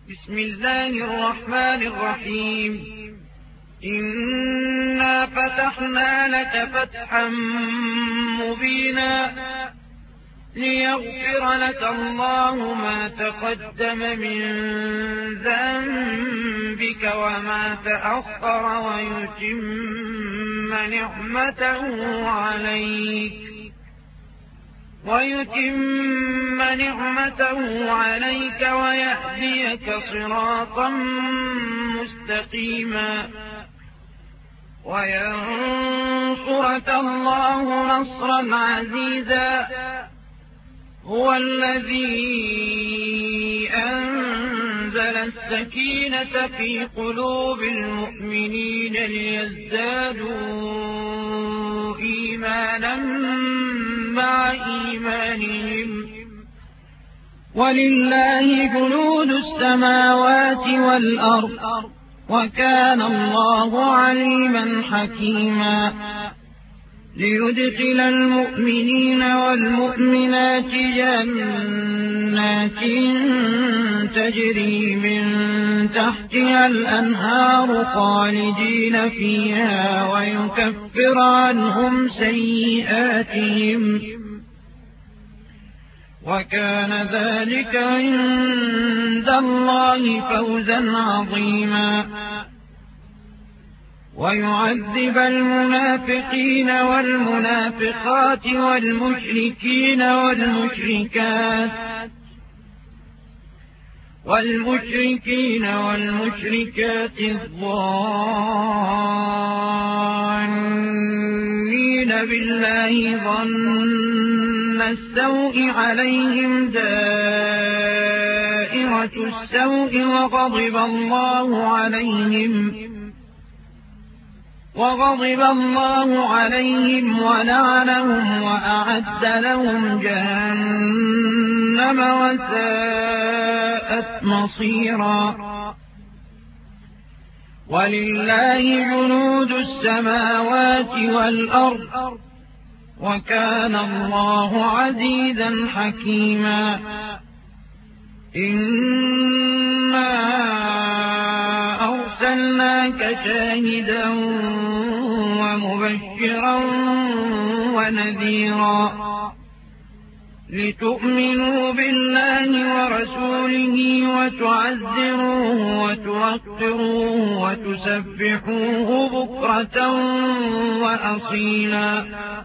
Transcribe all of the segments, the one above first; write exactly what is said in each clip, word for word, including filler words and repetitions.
بسم الله الرحمن الرحيم. إنا فتحنا لك فتحا مبينا ليغفر لك الله ما تقدم من ذنبك وما تأخر ويتم نعمته عليك ويتم نعمته عليك ويهديك صراطا مستقيما وينصرك الله نصرا عزيزا. هو الذي أنزل السكينة في قلوب المؤمنين ليزدادوا إيمانا مع إيمانهم ولله جنود السماوات والأرض وكان الله عليما حكيما. ليدخل المؤمنين والمؤمنات جنات تجري من تحتها الأنهار خالدين فيها ويكفر عنهم سيئاتهم وكان ذلك عند الله فوزا عظيما. ويعذب المنافقين والمنافقات والمشركين والمشركات والمشركين والمشركات الظانين بالله ظن السوء عليهم دائرة السوء وغضب الله عليهم وغضب الله عليهم ولعنهم وأعد لهم جهنم وساءت مصيرا. ولله جنود السماوات والأرض وكان الله عزيزا حكيما. إنا أرسلناك شاهدا ومبشرا ونذيرا لتؤمنوا بالله ورسوله وتعزروه وتوقروه وتسبحوه بكرة وأصيلا.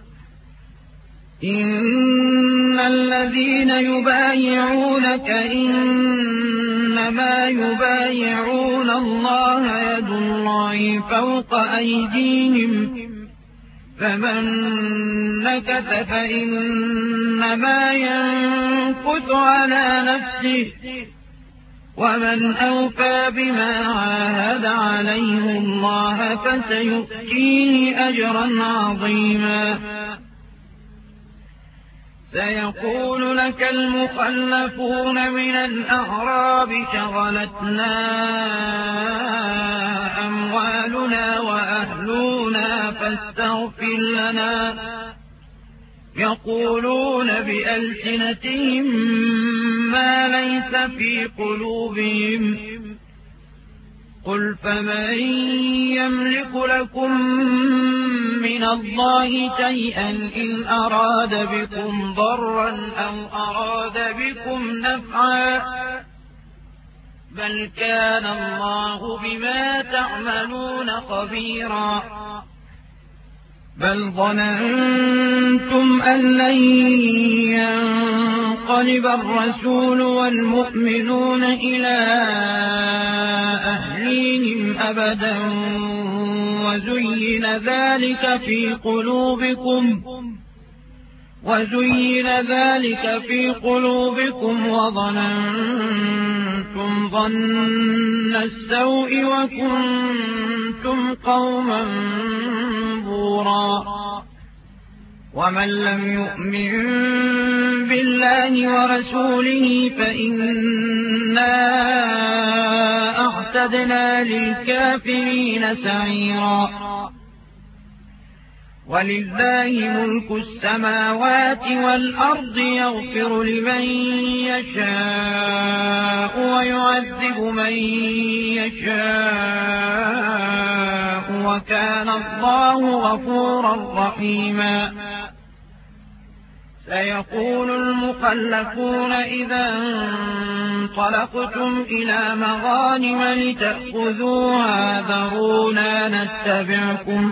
إن الذين يبايعونك إنما يبايعون الله يد الله فوق أيديهم فمن نكث فإنما ينكث على نفسه ومن أوفى بما عاهد عليه الله فسيؤتيه أجرا عظيما. سيقول لك المخلفون من الأعراب شغلتنا أموالنا وأهلنا فاستغفر لنا. يقولون بألسنتهم ما ليس في قلوبهم قل فمن يملك لكم من الله شيئا إن أراد بكم ضرا أو أراد بكم نفعا بل كان الله بما تعملون خبيرا. بل ظننتم أن لن ينقلب الرسول والمؤمنون إلى أهليهم أبدا وزين ذلك في قلوبكم وزين ذلك في قلوبكم وظننتم ظن السوء وكنتم قوما بورا. ومن لم يؤمن بالله ورسوله فإنا أعتدنا للكافرين سعيرا. ولله ملك السماوات والأرض يغفر لمن يشاء ويعذب من يشاء وكان الله غفورا رحيما. سيقول المخلفون إذا انطلقتم إلى مغانم لتأخذوها ذرونا نتبعكم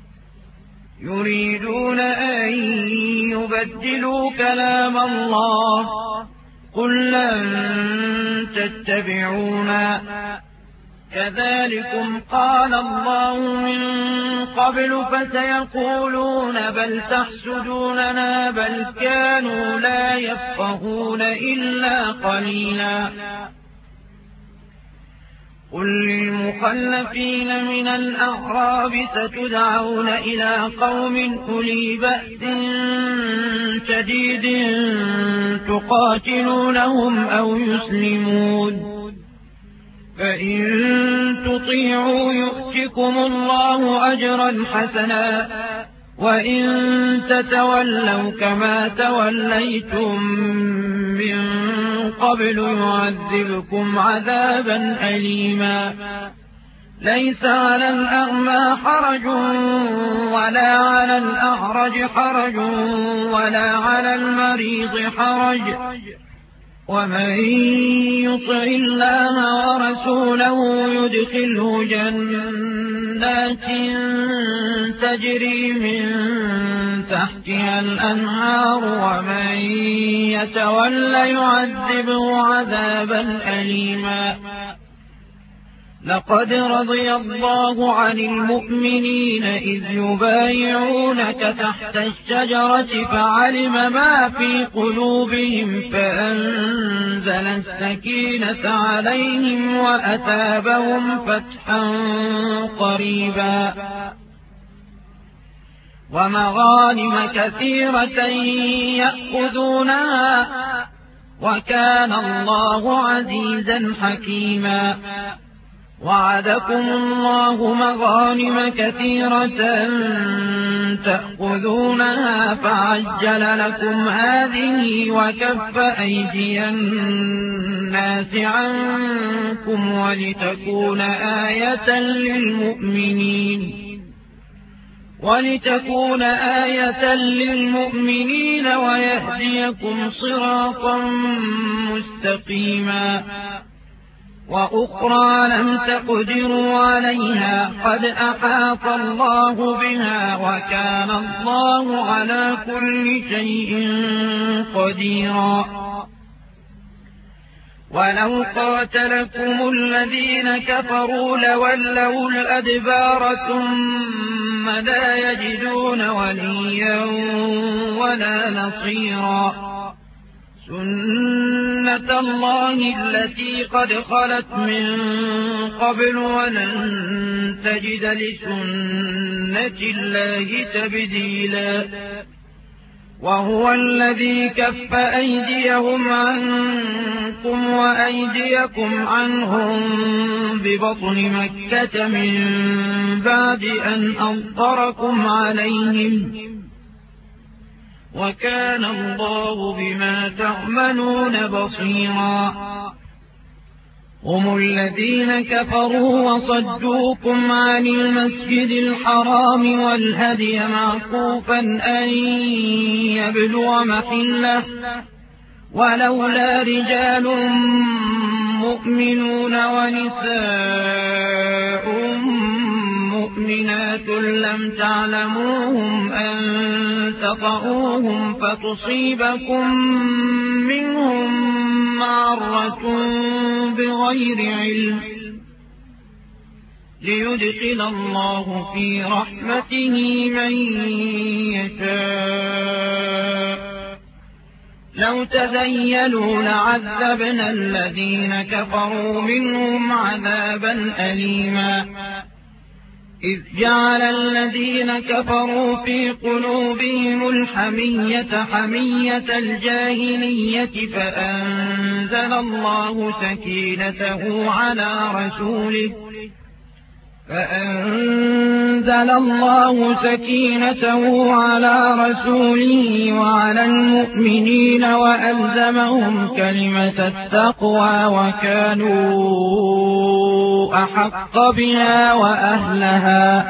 يريدون أن يبدلوا كلام الله قل لن تتبعونا كذلكم قال الله من قبل فسيقولون بل تحسدوننا بل كانوا لا يفقهون إلا قليلا. قل للمخلفين من الأعراب ستدعون إلى قوم أولي بأس شديد تقاتلونهم أو يسلمون فإن تطيعوا يؤتكم الله أجرا حسنا وإن تتولوا كما توليتم من قبل يعذبكم عذابا أليما. ليس على الأعمى حرج ولا على الأعرج حرج ولا على المريض حرج ومن يطع الله ورسوله يدخله جنات تجري من تحتها الأنهار ومن يتولى يعذبه عذابا أليما. لقد رضي الله عن المؤمنين إذ يبايعونك تحت الشجرة فعلم ما في قلوبهم فأنزل السكينة عليهم وأثابهم فتحا قريبا ومغانم كثيرة يأخذونها وكان الله عزيزا حكيما. وعدكم الله مغانم كثيرة تأخذونها فعجل لكم هذه وكف أيدي الناس عنكم ولتكون آية للمؤمنين ولتكون آية للمؤمنين ويهديكم صراطا مستقيما. وأخرى لم تقدروا عليها قد أحاط الله بها وكان الله على كل شيء قديرا. ولو قاتلكم الذين كفروا لولوا الأدبار ثم لا يجدون وليا ولا نصيرا. سنة الله التي قد خلت من قبل ولن تجد لسنة الله تبديلا. وهو الذي كف أيديهم عنكم وأيديكم عنهم ببطن مكة من بعد أن أظفركم عليهم وكان الله بما تعملون بصيرا. هم الذين كفروا وصدوكم عن المسجد الحرام والهدي معكوفا أن يبلغ محله ولولا رجال مؤمنون ونساء مؤمنات لم تعلموهم أن تطؤوهم فتصيبكم منهم معرة بغير علم ليدخل الله في رحمته من يشاء. لو تزيلوا لعذبنا الذين كفروا منهم عذابا أليما. إذ جعل الذين كفروا في قلوبهم الحمية حمية الجاهلية فأنزل الله سكينته على رسوله فأنزل الله سكينته على رسوله وعلى المؤمنين وألزمهم كلمة التقوى وكانوا أحق بها وأهلها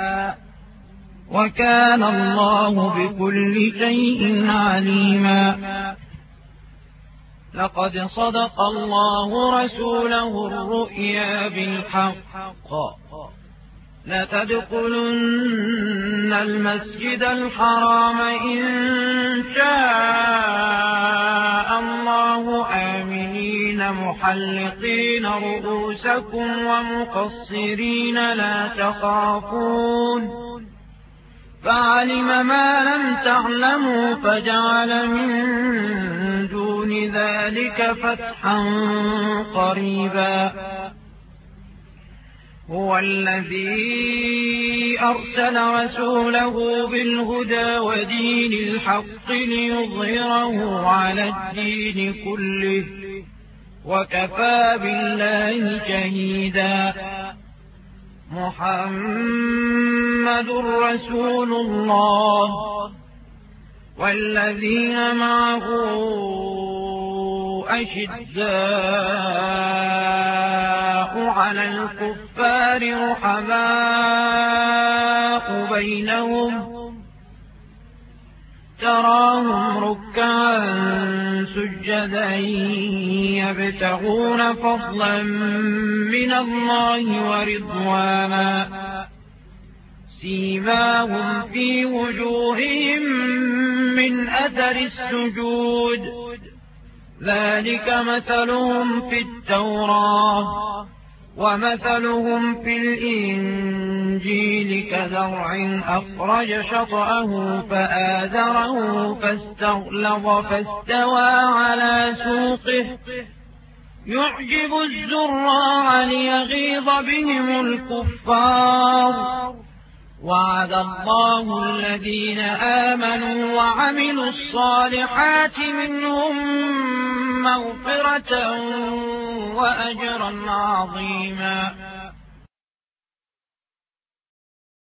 وكان الله بكل شيء عليما. لقد صدق الله رسوله الرؤيا بالحق لتدخلن المسجد الحرام إن شاء الله آمنين محلقين رؤوسكم ومقصرين لا تخافون فعلم ما لم تعلموا فجعل من دون ذلك فتحا قريبا. هو الذي أرسل رسوله بالهدى ودين الحق ليظهره على الدين كله وكفى بالله شهيدا. محمد رسول الله والذين معه أشداء على الكفار رحماء بينهم تراهم ركعا سجدا يبتغون فضلا من الله ورضوانا سيماهم في وجوههم من أثر السجود ذلك مثلهم في التوراة ومثلهم في الإنجيل كزرع أخرج شطأه فآزره فاستغلظ فاستوى على سوقه يعجب الزراع ليغيظ بهم الكفار. وعد الله الذين آمنوا وعملوا الصالحات منهم مغفرة وأجرا عظيما.